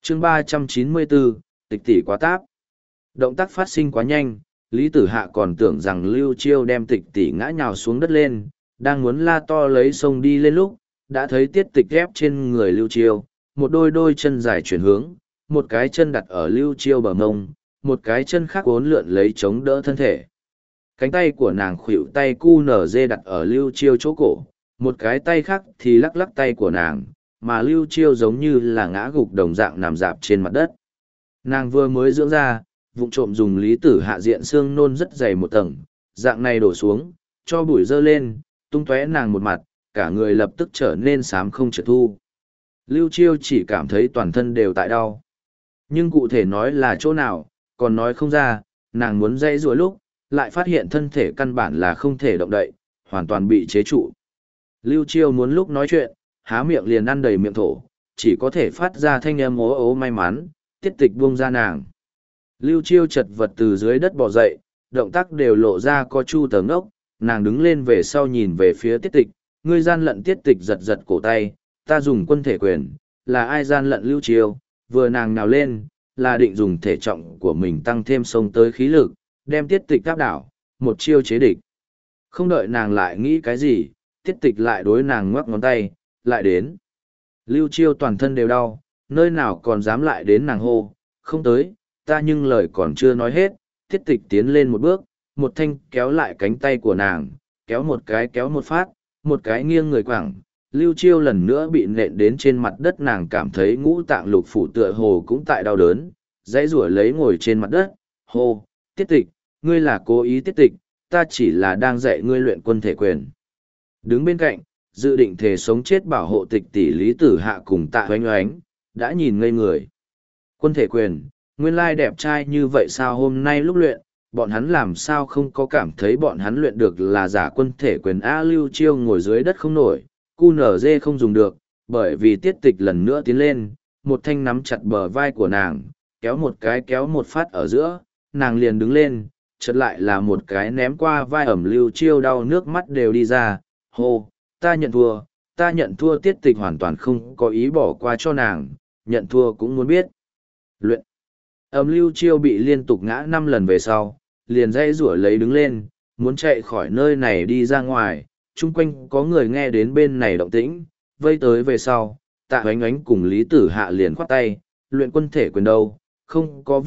chương 394, tịch tỷ quá táp. Động tác phát sinh quá nhanh, Lý Tử Hạ còn tưởng rằng Lưu Chiêu đem tịch tỷ ngã nhào xuống đất lên, đang muốn la to lấy sông đi lên lúc, đã thấy tiết tịch ghép trên người Lưu Chiêu, một đôi chân dài chuyển hướng, một cái chân đặt ở Lưu Chiêu bờ mông, một cái chân khác uốn lượn lấy chống đỡ thân thể. Cánh tay của nàng khuỵu tay cu nở dê đặt ở Lưu Chiêu chỗ cổ, một cái tay khác thì lắc lắc tay của nàng, mà Lưu Chiêu giống như là ngã gục đồng dạng nằm dạp trên mặt đất. Nàng vừa mới dưỡng ra, vụng trộm dùng Lý Tử Hạ diện xương nôn rất dày một tầng, dạng này đổ xuống, cho bụi dơ lên, tung tóe nàng một mặt, cả người lập tức trở nên xám không trượt thu. Lưu Chiêu chỉ cảm thấy toàn thân đều tại đau. Nhưng cụ thể nói là chỗ nào, còn nói không ra, nàng muốn dãy rùa lúc, lại phát hiện thân thể căn bản là không thể động đậy, hoàn toàn bị chế trụ. Lưu Chiêu muốn lúc nói chuyện, há miệng liền ăn đầy miệng thổ, chỉ có thể phát ra thanh âm ố ố may mắn, tiết tịch buông ra nàng. Lưu Chiêu chật vật từ dưới đất bò dậy, động tác đều lộ ra có chu tờ ngốc, nàng đứng lên về sau nhìn về phía tiết tịch, ngươi gian lận tiết tịch giật giật cổ tay, ta dùng quân thể quyền, là ai gian lận Lưu Chiêu, vừa nàng nào lên, là định dùng thể trọng của mình tăng thêm sông tới khí lực, đem tiết tịch áp đảo, một chiêu chế địch. Không đợi nàng lại nghĩ cái gì, tiết tịch lại đối nàng ngoắc ngón tay, lại đến. Lưu Chiêu toàn thân đều đau, nơi nào còn dám lại đến nàng hô, không tới, ta nhưng lời còn chưa nói hết, tiết tịch tiến lên một bước, một thanh kéo lại cánh tay của nàng, kéo một cái kéo một phát, một cái nghiêng người quẳng. Lưu Chiêu lần nữa bị nện đến trên mặt đất, nàng cảm thấy ngũ tạng lục phủ tựa hồ cũng tại đau đớn, dãy rủa lấy ngồi trên mặt đất, hô, tiết tịch, ngươi là cố ý tiết tịch, ta chỉ là đang dạy ngươi luyện quân thể quyền. Đứng bên cạnh, dự định thể sống chết bảo hộ tịch tỷ Lý Tử Hạ cùng Tạ Oánh Oánh, đã nhìn ngây người. Quân thể quyền, nguyên lai đẹp trai như vậy sao? Hôm nay lúc luyện, bọn hắn làm sao không có cảm thấy bọn hắn luyện được là giả quân thể quyền? A Lưu Chiêu ngồi dưới đất không nổi, cu nở dê không dùng được, bởi vì tiết tịch lần nữa tiến lên, một thanh nắm chặt bờ vai của nàng, kéo một cái kéo một phát ở giữa, nàng liền đứng lên, chợt lại là một cái ném qua vai ẩm. Lưu Chiêu đau nước mắt đều đi ra, hô, ta nhận thua. Tiết tịch hoàn toàn không có ý bỏ qua cho nàng, nhận thua cũng muốn biết. Luyện. Lưu Chiêu bị liên tục ngã 5 lần về sau, liền dãy rủa lấy đứng lên, muốn chạy khỏi nơi này đi ra ngoài, chung quanh có người nghe đến bên này động tĩnh, vây tới về sau, Tạ Oánh Oánh cùng Lý Tử Hạ liền khoát tay, luyện quân thể quyền đâu, không có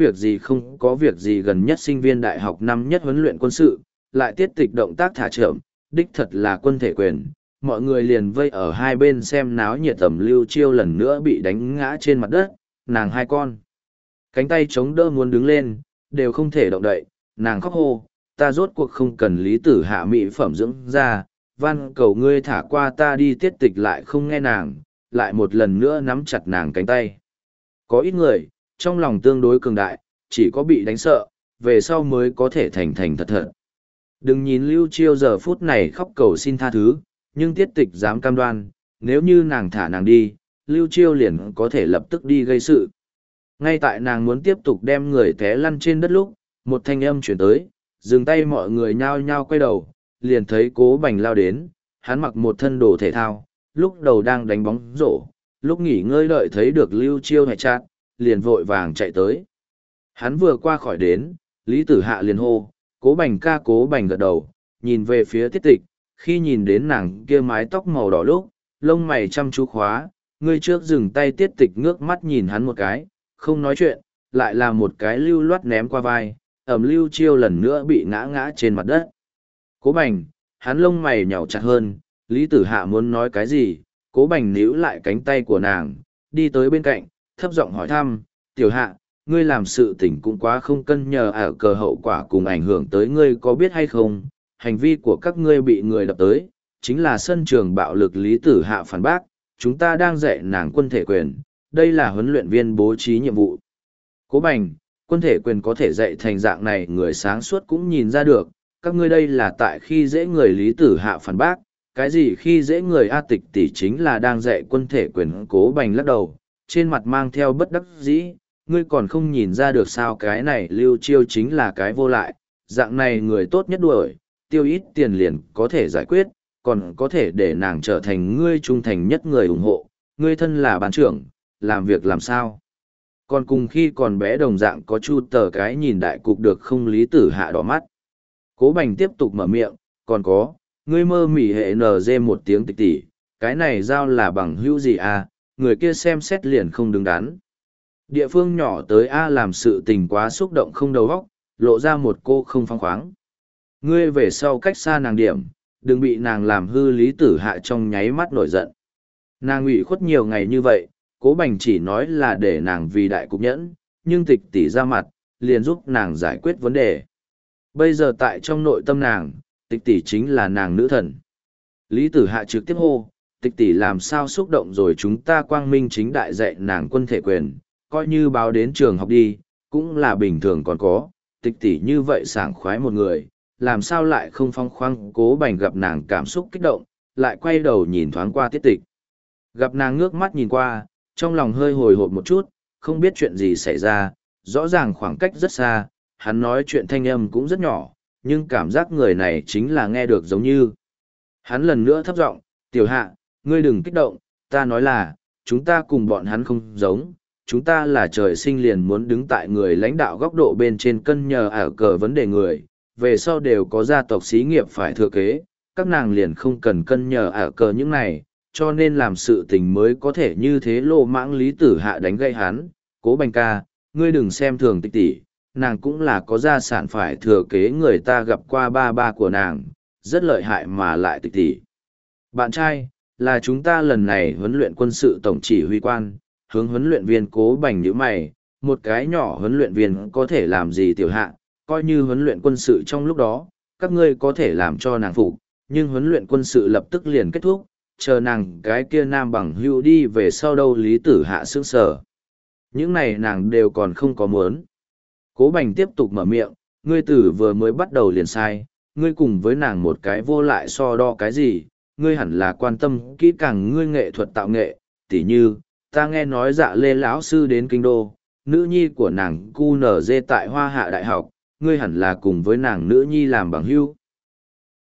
việc gì, gần nhất sinh viên đại học năm nhất huấn luyện quân sự, lại tiết tịch động tác thả chậm, đích thật là quân thể quyền. Mọi người liền vây ở hai bên xem náo nhiệt. Lưu Chiêu lần nữa bị đánh ngã trên mặt đất, nàng hai con cánh tay chống đỡ muốn đứng lên, đều không thể động đậy, nàng khóc hô, ta rốt cuộc không cần Lý Tử Hạ mỹ phẩm dưỡng da, van cầu ngươi thả qua ta đi. Tiết tịch lại không nghe nàng, lại một lần nữa nắm chặt nàng cánh tay. Có ít người, trong lòng tương đối cường đại, chỉ có bị đánh sợ, về sau mới có thể thành thật thật. Đừng nhìn Lưu Chiêu giờ phút này khóc cầu xin tha thứ, nhưng tiết tịch dám cam đoan, nếu như nàng thả nàng đi, Lưu Chiêu liền có thể lập tức đi gây sự. Ngay tại nàng muốn tiếp tục đem người té lăn trên đất lúc, một thanh âm chuyển tới, dừng tay. Mọi người nhao nhao quay đầu, liền thấy Cố Bành lao đến, hắn mặc một thân đồ thể thao, lúc đầu đang đánh bóng rổ, lúc nghỉ ngơi đợi thấy được Lưu Chiêu hẹ chát, liền vội vàng chạy tới. Hắn vừa qua khỏi đến, Lý Tử Hạ liền hô, Cố Bành ca. Cố Bành gật đầu, nhìn về phía tiết tịch, khi nhìn đến nàng kia mái tóc màu đỏ lúc, lông mày chăm chú khóa, ngươi trước dừng tay. Tiết tịch ngước mắt nhìn hắn một cái, không nói chuyện, lại là một cái lưu loát ném qua vai, Lưu Chiêu lần nữa bị ngã trên mặt đất. Cố Bành, hắn lông mày nhàu chặt hơn, Lý Tử Hạ muốn nói cái gì, Cố Bành níu lại cánh tay của nàng, đi tới bên cạnh, thấp giọng hỏi thăm, Tiểu Hạ, ngươi làm sự tình cũng quá không cân nhờ, ở cờ hậu quả cùng ảnh hưởng tới ngươi có biết hay không? Hành vi của các ngươi bị người đập tới, chính là sân trường bạo lực. Lý Tử Hạ phản bác, chúng ta đang dạy nàng quân thể quyền, đây là huấn luyện viên bố trí nhiệm vụ. Cố Bành, quân thể quyền có thể dạy thành dạng này, người sáng suốt cũng nhìn ra được, các ngươi đây là tại khi dễ người. Lý Tử Hạ phản bác, cái gì khi dễ người? A tịch tỷ chính là đang dạy quân thể quyền. Cố Bành lắc đầu, trên mặt mang theo bất đắc dĩ, ngươi còn không nhìn ra được sao? Cái này Lưu Chiêu chính là cái vô lại, dạng này người tốt nhất đuổi, tiêu ít tiền liền có thể giải quyết, còn có thể để nàng trở thành ngươi trung thành nhất người ủng hộ, ngươi thân là班trưởng, làm việc làm sao? Còn cùng khi còn bé đồng dạng có chu tờ cái nhìn đại cục được không Lý Tử Hạ đỏ mắt. Cố Bành tiếp tục mở miệng, còn có, ngươi mơ mỉ hệ NG một tiếng tịch tỷ, cái này giao là bằng hữu gì à, người kia xem xét liền không đứng đắn. Địa phương nhỏ tới A làm sự tình quá xúc động không đầu óc, lộ ra một cô không phăng khoáng. Ngươi về sau cách xa nàng điểm, đừng bị nàng làm hư Lý Tử Hạ trong nháy mắt nổi giận. Nàng ủy khuất nhiều ngày như vậy, Cố Bành chỉ nói là để nàng vì đại cục nhẫn, nhưng tịch tỷ ra mặt, liền giúp nàng giải quyết vấn đề. Bây giờ tại trong nội tâm nàng, tịch tỷ chính là nàng nữ thần. Lý Tử Hạ trực tiếp hô, tịch tỷ làm sao xúc động rồi chúng ta quang minh chính đại dạy nàng quân thể quyền, coi như báo đến trường học đi, cũng là bình thường còn có, tịch tỷ như vậy sảng khoái một người, làm sao lại không phong khoáng. Cố Bành gặp nàng cảm xúc kích động, lại quay đầu nhìn thoáng qua Tiết Tịch. Gặp nàng ngước mắt nhìn qua, trong lòng hơi hồi hộp một chút, không biết chuyện gì xảy ra, rõ ràng khoảng cách rất xa, hắn nói chuyện thanh âm cũng rất nhỏ, nhưng cảm giác người này chính là nghe được giống như. Hắn lần nữa thấp giọng, tiểu Hạ, ngươi đừng kích động, ta nói là, chúng ta cùng bọn hắn không giống, chúng ta là trời sinh liền muốn đứng tại người lãnh đạo góc độ bên trên cân nhờ ở cờ vấn đề người, về sau đều có gia tộc xí nghiệp phải thừa kế, các nàng liền không cần cân nhờ ở cờ những này, cho nên làm sự tình mới có thể như thế lô mãng. Lý Tử Hạ đánh gây hắn, Cố Bành ca, ngươi đừng xem thường tịch tỷ, nàng cũng là có gia sản phải thừa kế, người ta gặp qua ba ba của nàng, rất lợi hại mà lại tịch tỷ. Bạn trai, là chúng ta lần này huấn luyện quân sự tổng chỉ huy quan, hướng huấn luyện viên. Cố Bành nhíu mày, một cái nhỏ huấn luyện viên có thể làm gì tiểu Hạ, coi như huấn luyện quân sự trong lúc đó, các ngươi có thể làm cho nàng phục, nhưng huấn luyện quân sự lập tức liền kết thúc, chờ nàng cái kia nam bằng hữu đi về sau đâu. Lý Tử Hạ sững sờ. Những này nàng đều còn không có muốn. Cố Bành tiếp tục mở miệng, ngươi tử vừa mới bắt đầu liền sai, ngươi cùng với nàng một cái vô lại so đo cái gì, ngươi hẳn là quan tâm kỹ càng ngươi nghệ thuật tạo nghệ, tỉ như, ta nghe nói Dạ Lê lão sư đến kinh đô, nữ nhi của nàng QNZ tại Hoa Hạ Đại học, ngươi hẳn là cùng với nàng nữ nhi làm bằng hữu,